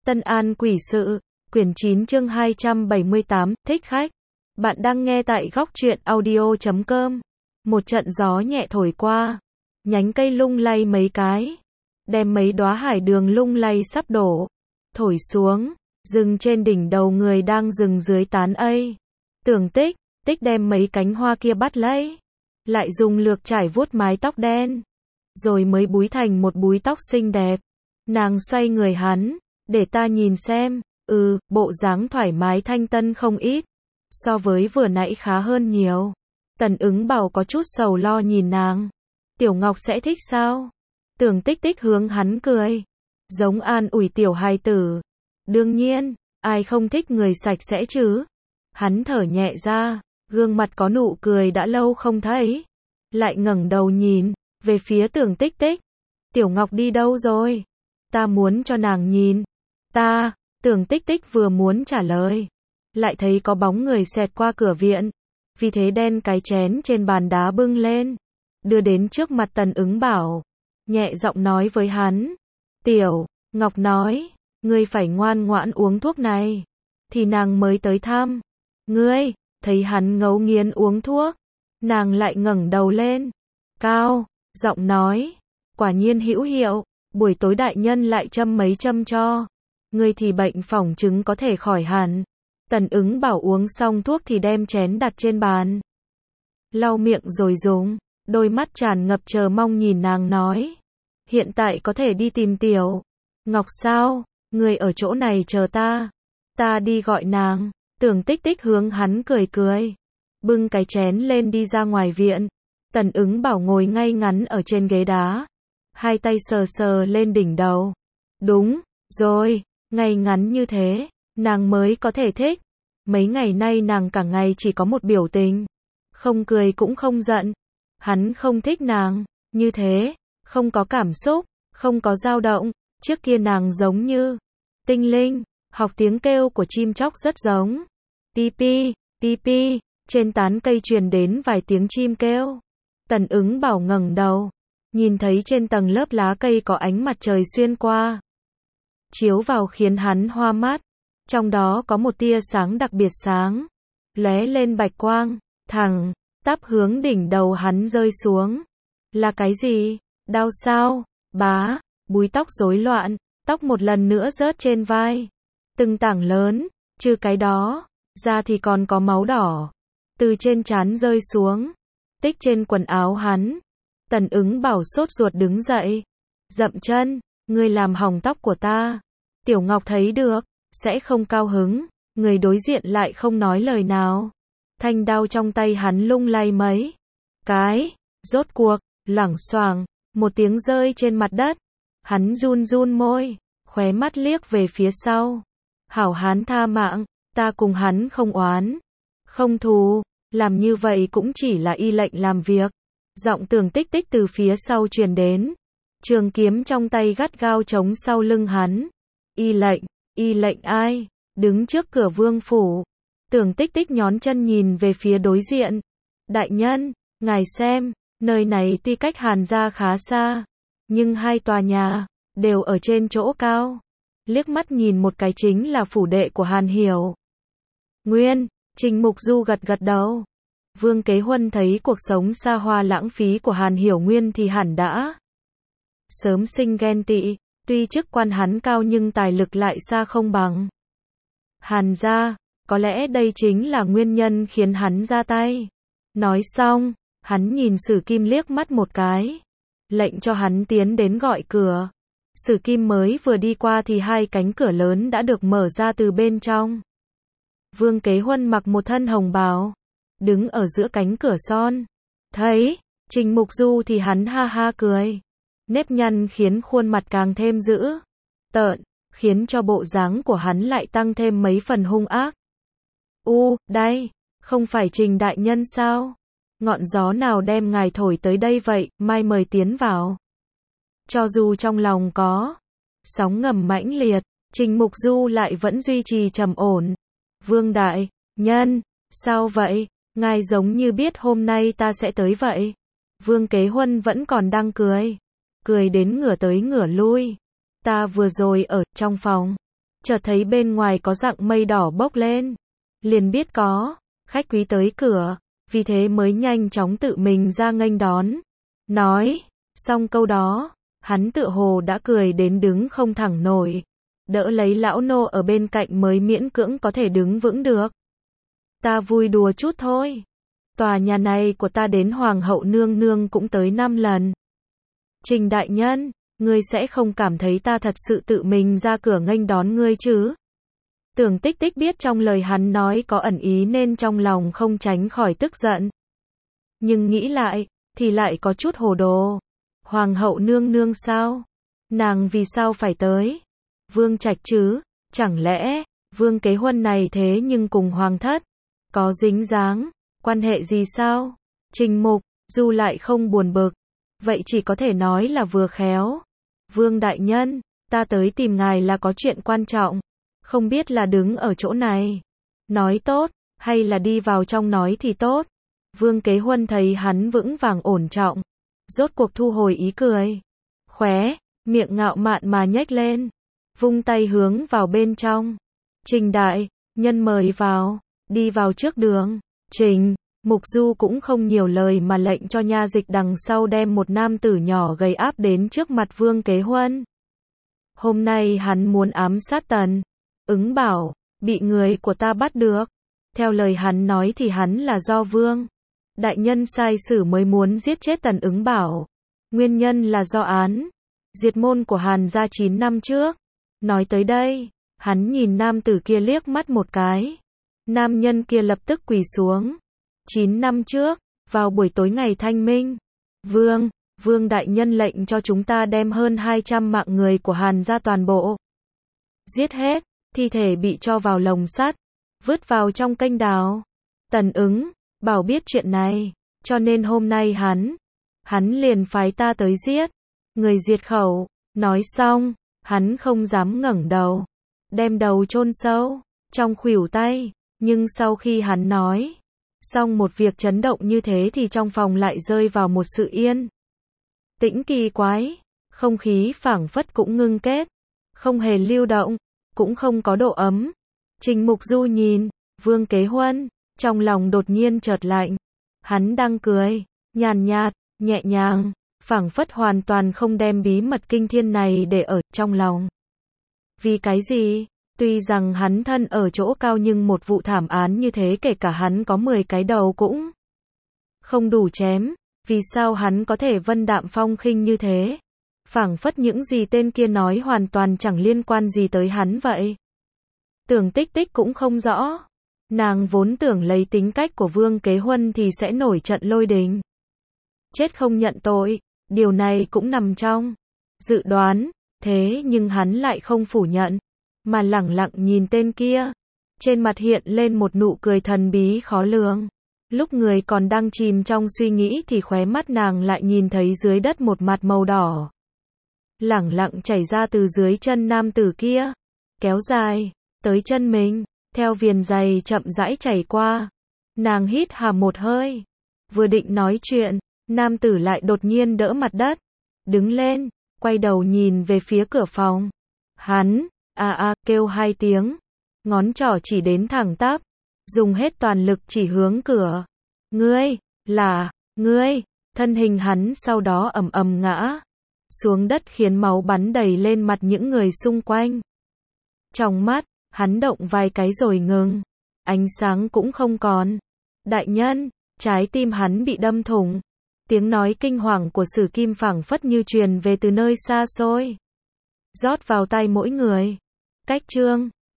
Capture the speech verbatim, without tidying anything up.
Tân An Quỷ Sự, quyển chín chương hai trăm bảy mươi tám, thích khách. Bạn đang nghe tại góc truyện audio chấm com. Một trận gió nhẹ thổi qua, nhánh cây lung lay mấy cái, đem mấy đóa hải đường lung lay sắp đổ, thổi xuống, dừng trên đỉnh đầu người đang dừng dưới tán cây. Tưởng Tích, Tích đem mấy cánh hoa kia bắt lấy, lại dùng lược trải vuốt mái tóc đen, rồi mới búi thành một búi tóc xinh đẹp. Nàng xoay người hắn, để ta nhìn xem, ừ, bộ dáng thoải mái thanh tân không ít, so với vừa nãy khá hơn nhiều. Tần Ứng Bảo có chút sầu lo nhìn nàng, Tiểu Ngọc sẽ thích sao? Tưởng Tích Tích hướng hắn cười, giống an ủi tiểu hài tử. Đương nhiên, ai không thích người sạch sẽ chứ? Hắn thở nhẹ ra, gương mặt có nụ cười đã lâu không thấy, lại ngẩng đầu nhìn về phía Tưởng Tích Tích. Tiểu Ngọc đi đâu rồi? Ta muốn cho nàng nhìn. Ta, Tưởng Tích Tích vừa muốn trả lời, lại thấy có bóng người xẹt qua cửa viện, vì thế đen cái chén trên bàn đá bưng lên, đưa đến trước mặt Tần Ứng Bảo, nhẹ giọng nói với hắn. Tiểu Ngọc nói, ngươi phải ngoan ngoãn uống thuốc này, thì nàng mới tới thăm. Ngươi, thấy hắn ngấu nghiến uống thuốc, nàng lại ngẩng đầu lên, cao giọng nói, quả nhiên hữu hiệu, buổi tối đại nhân lại châm mấy châm cho ngươi thì bệnh phỏng chứng có thể khỏi hẳn. Tần Ứng Bảo uống xong thuốc thì đem chén đặt trên bàn, lau miệng rồi dùng, đôi mắt tràn ngập chờ mong nhìn nàng nói, hiện tại có thể đi tìm Tiểu Ngọc sao? Ngươi ở chỗ này chờ ta, ta đi gọi nàng. Tưởng Tích Tích hướng hắn cười cười, bưng cái chén lên đi ra ngoài viện. Tần Ứng Bảo ngồi ngay ngắn ở trên ghế đá, hai tay sờ sờ lên đỉnh đầu. Đúng rồi, ngay ngắn như thế, nàng mới có thể thích. Mấy ngày nay nàng cả ngày chỉ có một biểu tình, không cười cũng không giận. Hắn không thích nàng như thế, không có cảm xúc, không có dao động. Trước kia nàng giống như tinh linh, học tiếng kêu của chim chóc rất giống. Pi pi, pi pi, trên tán cây truyền đến vài tiếng chim kêu. Tần Ứng Bảo ngẩng đầu, nhìn thấy trên tầng lớp lá cây có ánh mặt trời xuyên qua, chiếu vào khiến hắn hoa mắt. Trong đó có một tia sáng đặc biệt sáng, lóe lên bạch quang, thẳng tắp hướng đỉnh đầu hắn rơi xuống. Là cái gì? Đau sao? Bá, búi tóc rối loạn, tóc một lần nữa rớt trên vai, từng tảng lớn, trừ cái đó ra thì còn có máu đỏ từ trên trán rơi xuống, tích trên quần áo hắn. Tần Ứng Bảo sốt ruột đứng dậy, dậm chân, ngươi làm hỏng tóc của ta. Tiểu Ngọc thấy được, sẽ không cao hứng. Người đối diện lại không nói lời nào. Thanh đao trong tay hắn lung lay mấy cái, rốt cuộc, loảng xoảng, một tiếng rơi trên mặt đất. Hắn run run môi, khóe mắt liếc về phía sau. Hảo hán tha mạng, ta cùng hắn không oán, không thù, làm như vậy cũng chỉ là y lệnh làm việc. Giọng Tưởng Tích Tích từ phía sau truyền đến, trường kiếm trong tay gắt gao chống sau lưng hắn. Y lệnh, y lệnh ai? Đứng trước cửa vương phủ. Tưởng Tích Tích nhón chân nhìn về phía đối diện. Đại nhân, ngài xem, nơi này tuy cách Hàn gia khá xa, nhưng hai tòa nhà đều ở trên chỗ cao. Liếc mắt nhìn một cái chính là phủ đệ của Hàn Hiểu Nguyên. Trình Mục Du gật gật đầu. Vương Kế Huân thấy cuộc sống xa hoa lãng phí của Hàn Hiểu Nguyên thì hẳn đã sớm sinh ghen tị. Tuy chức quan hắn cao nhưng tài lực lại xa không bằng Hàn gia, có lẽ đây chính là nguyên nhân khiến hắn ra tay. Nói xong, hắn nhìn Sử Kim liếc mắt một cái, lệnh cho hắn tiến đến gọi cửa. Sử Kim mới vừa đi qua thì hai cánh cửa lớn đã được mở ra từ bên trong. Vương Kế Huân mặc một thân hồng bào, đứng ở giữa cánh cửa son. Thấy Trình Mục Du thì hắn ha ha cười, nếp nhăn khiến khuôn mặt càng thêm dữ tợn, khiến cho bộ dáng của hắn lại tăng thêm mấy phần hung ác. U, đây, không phải Trình đại nhân sao? Ngọn gió nào đem ngài thổi tới đây vậy? Mai mời tiến vào. Cho dù trong lòng có sóng ngầm mãnh liệt, Trình Mục Du lại vẫn duy trì trầm ổn. Vương đại nhân, sao vậy? Ngài giống như biết hôm nay ta sẽ tới vậy. Vương Kế Huân vẫn còn đang cười, cười đến ngửa tới ngửa lui. Ta vừa rồi ở trong phòng, chợt thấy bên ngoài có dặng mây đỏ bốc lên. Liền biết có khách quý tới cửa, vì thế mới nhanh chóng tự mình ra nghênh đón. Nói xong câu đó, hắn tựa hồ đã cười đến đứng không thẳng nổi. Đỡ lấy lão nô ở bên cạnh mới miễn cưỡng có thể đứng vững được. Ta vui đùa chút thôi. Tòa nhà này của ta đến Hoàng hậu nương nương cũng tới năm lần. Trình đại nhân, ngươi sẽ không cảm thấy ta thật sự tự mình ra cửa nghênh đón ngươi chứ? Tưởng Tích Tích biết trong lời hắn nói có ẩn ý nên trong lòng không tránh khỏi tức giận. Nhưng nghĩ lại, thì lại có chút hồ đồ. Hoàng hậu nương nương sao? Nàng vì sao phải tới? Vương Trạch chứ? Chẳng lẽ, Vương Kế Huân này thế nhưng cùng Hoàng thất có dính dáng, quan hệ gì sao? Trình Mục, dù lại không buồn bực, vậy chỉ có thể nói là vừa khéo. Vương đại nhân, ta tới tìm ngài là có chuyện quan trọng, không biết là đứng ở chỗ này nói tốt, hay là đi vào trong nói thì tốt. Vương Kế Huân thấy hắn vững vàng ổn trọng, rốt cuộc thu hồi ý cười, khóe miệng ngạo mạn mà nhếch lên, vung tay hướng vào bên trong. Trình đại nhân mời vào, đi vào trước đường. Trình Mục Du cũng không nhiều lời mà lệnh cho nha dịch đằng sau đem một nam tử nhỏ gầy áp đến trước mặt Vương Kế Huân. Hôm nay hắn muốn ám sát Tần Ứng Bảo, bị người của ta bắt được. Theo lời hắn nói thì hắn là do Vương đại nhân sai sử mới muốn giết chết Tần Ứng Bảo. Nguyên nhân là do án diệt môn của Hàn gia chín năm trước. Nói tới đây, hắn nhìn nam tử kia liếc mắt một cái. Nam nhân kia lập tức quỳ xuống. chín năm trước, vào buổi tối ngày Thanh Minh, Vương, Vương đại nhân lệnh cho chúng ta đem hơn hai trăm mạng người của Hàn gia toàn bộ giết hết, thi thể bị cho vào lồng sắt, vứt vào trong kênh đào. Tần Ứng Bảo biết chuyện này, cho nên hôm nay hắn, hắn liền phái ta tới giết người diệt khẩu. Nói xong, hắn không dám ngẩng đầu, đem đầu chôn sâu trong khuỷu tay. Nhưng sau khi hắn nói xong một việc chấn động như thế thì trong phòng lại rơi vào một sự yên tĩnh kỳ quái, không khí phảng phất cũng ngưng kết, không hề lưu động, cũng không có độ ấm. Trình Mục Du nhìn Vương Kế Huân, trong lòng đột nhiên chợt lạnh. Hắn đang cười nhàn nhạt, nhẹ nhàng, phảng phất hoàn toàn không đem bí mật kinh thiên này để ở trong lòng. Vì cái gì? Tuy rằng hắn thân ở chỗ cao nhưng một vụ thảm án như thế kể cả hắn có mười cái đầu cũng không đủ chém. Vì sao hắn có thể vân đạm phong khinh như thế? Phảng phất những gì tên kia nói hoàn toàn chẳng liên quan gì tới hắn vậy. Tưởng Tích Tích cũng không rõ. Nàng vốn tưởng lấy tính cách của Vương Kế Huân thì sẽ nổi trận lôi đình, chết không nhận tội. Điều này cũng nằm trong dự đoán. Thế nhưng hắn lại không phủ nhận, mà lẳng lặng nhìn tên kia. Trên mặt hiện lên một nụ cười thần bí khó lường. Lúc người còn đang chìm trong suy nghĩ thì khóe mắt nàng lại nhìn thấy dưới đất một mặt màu đỏ lẳng lặng chảy ra từ dưới chân nam tử kia, kéo dài tới chân mình, theo viền giày chậm rãi chảy qua. Nàng hít hà một hơi, vừa định nói chuyện, nam tử lại đột nhiên đỡ mặt đất, đứng lên, quay đầu nhìn về phía cửa phòng. Hắn a a kêu hai tiếng, ngón trỏ chỉ đến thẳng tắp, dùng hết toàn lực chỉ hướng cửa. Ngươi, là, ngươi, thân hình hắn sau đó ầm ầm ngã xuống đất khiến máu bắn đầy lên mặt những người xung quanh. Trong mắt, hắn động vài cái rồi ngừng, ánh sáng cũng không còn. Đại nhân, trái tim hắn bị đâm thủng. Tiếng nói kinh hoàng của Sử Kim phảng phất như truyền về từ nơi xa xôi, rót vào tai mỗi người. Cách chương